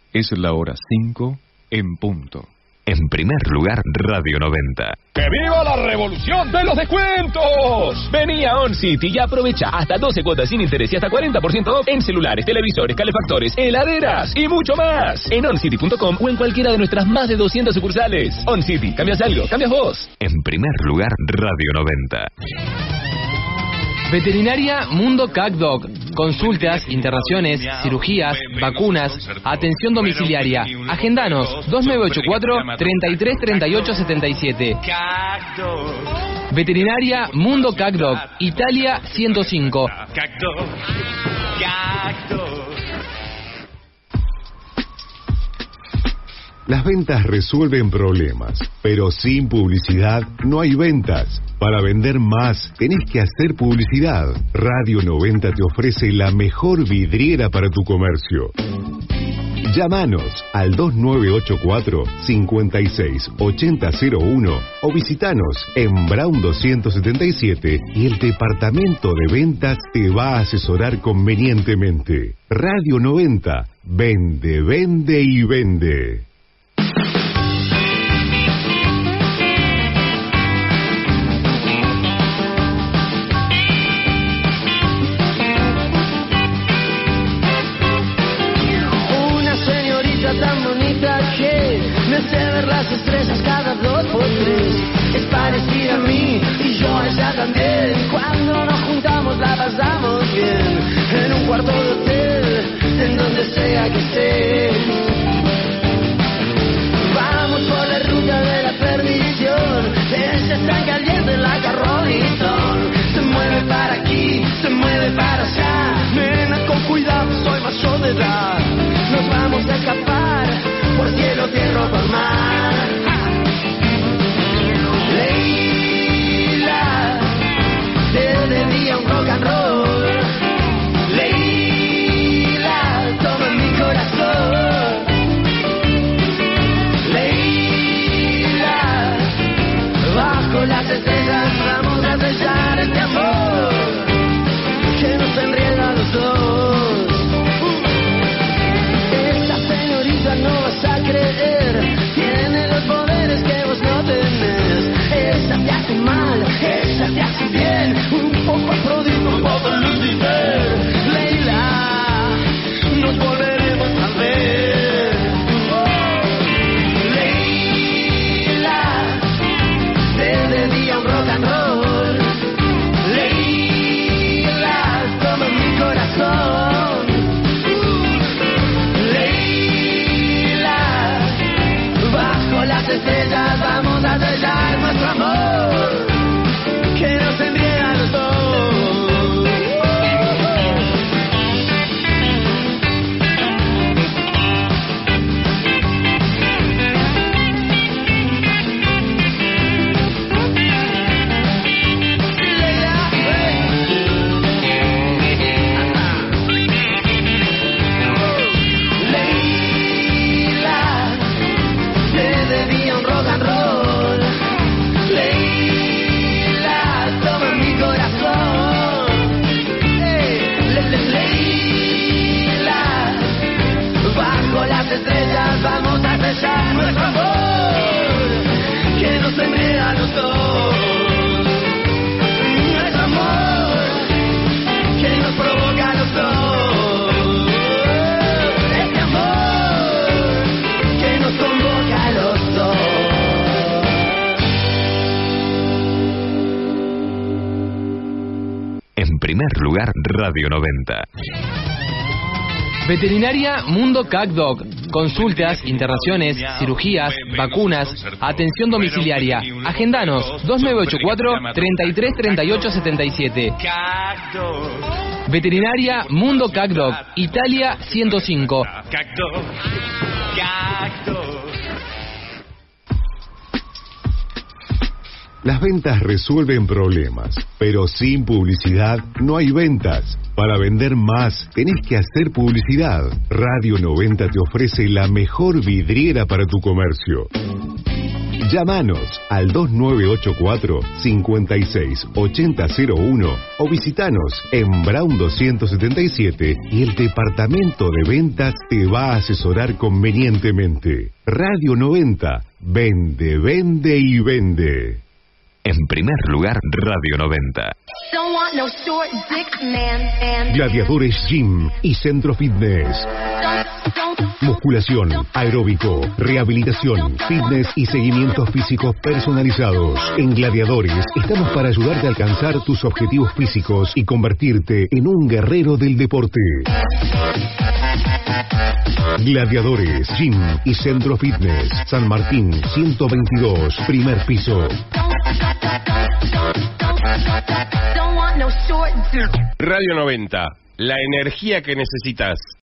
Es la hora 5 en punto. En primer lugar, Radio 90. ¡Que viva la revolución de los descuentos! Vení a OnCity y aprovecha hasta 12 cuotas sin interés y hasta 40% off en celulares, televisores, calefactores, heladeras y mucho más. En oncity.com o en cualquiera de nuestras más de 200 sucursales. OnCity, cambias algo, cambias vos. En primer lugar, Radio 90. Veterinaria Mundo CACDOC. Consultas, internaciones, cirugías, vacunas, atención domiciliaria. Agendanos 2984-333877. Veterinaria Mundo CACDOC. Italia 105. Las ventas resuelven problemas, pero sin publicidad no hay ventas. Para vender más, tenés que hacer publicidad. Radio 90 te ofrece la mejor vidriera para tu comercio. Llámanos al 2984-568001 o visitanos en Brown 277 y el departamento de ventas te va a asesorar convenientemente. Radio 90, vende, vende y vende. Tan bonita que me hace ver las estrellas cada 2 por 3. Es parecida a mí y yo a ella también. Cuando nos juntamos la pasamos bien. En un cuarto de hotel, en donde sea que esté. Vamos por la ruta de la perdición. Ella está caliente en la Carrollton. Se mueve para aquí, se mueve para allá. Nena, con cuidado, soy mayor de edad. Nos vamos a escapar por cielo, tierra o por mar. Leila, te debía un rock and roll. Leila, toma mi corazón. Leila, bajo las estrellas vamos a sellar este amor que nos enrieda a los dos. No vas a creer, tiene los poderes que vos no tenés. Esa te hace mal, esa te hace bien. Un poco Afrodita, un poco Lucifer. Leila, nos volveremos a ver. Leila, te debía un rock and roll. Leila, toma mi corazón. Las estrellas vamos a sellar nuestro amor que nos enrieda a los dos. Las estrellas vamos a sellar nuestro amor que nos enreda a los dos. Nuestro amor que nos provoca a los dos. Este amor que nos convoca a los dos. En primer lugar, Radio 90. Veterinaria Mundo CACDOC. Consultas, internaciones, cirugías, vacunas, atención domiciliaria. Agendanos 2984-333877. Veterinaria Mundo CACDOC. Italia 105. Las ventas resuelven problemas, pero sin publicidad no hay ventas. Para vender más, tenés que hacer publicidad. Radio 90 te ofrece la mejor vidriera para tu comercio. Llámanos al 2984-568001 o visitanos en Brown 277 y el departamento de ventas te va a asesorar convenientemente. Radio 90, vende, vende y vende. En primer lugar, Radio 90. Gladiadores Gym y Centro Fitness. Musculación, aeróbico, rehabilitación, fitness y seguimientos físicos personalizados. En Gladiadores estamos para ayudarte a alcanzar tus objetivos físicos y convertirte en un guerrero del deporte. Gladiadores Gym y Centro Fitness, San Martín 122, primer piso. Radio 90, la energía que necesitas.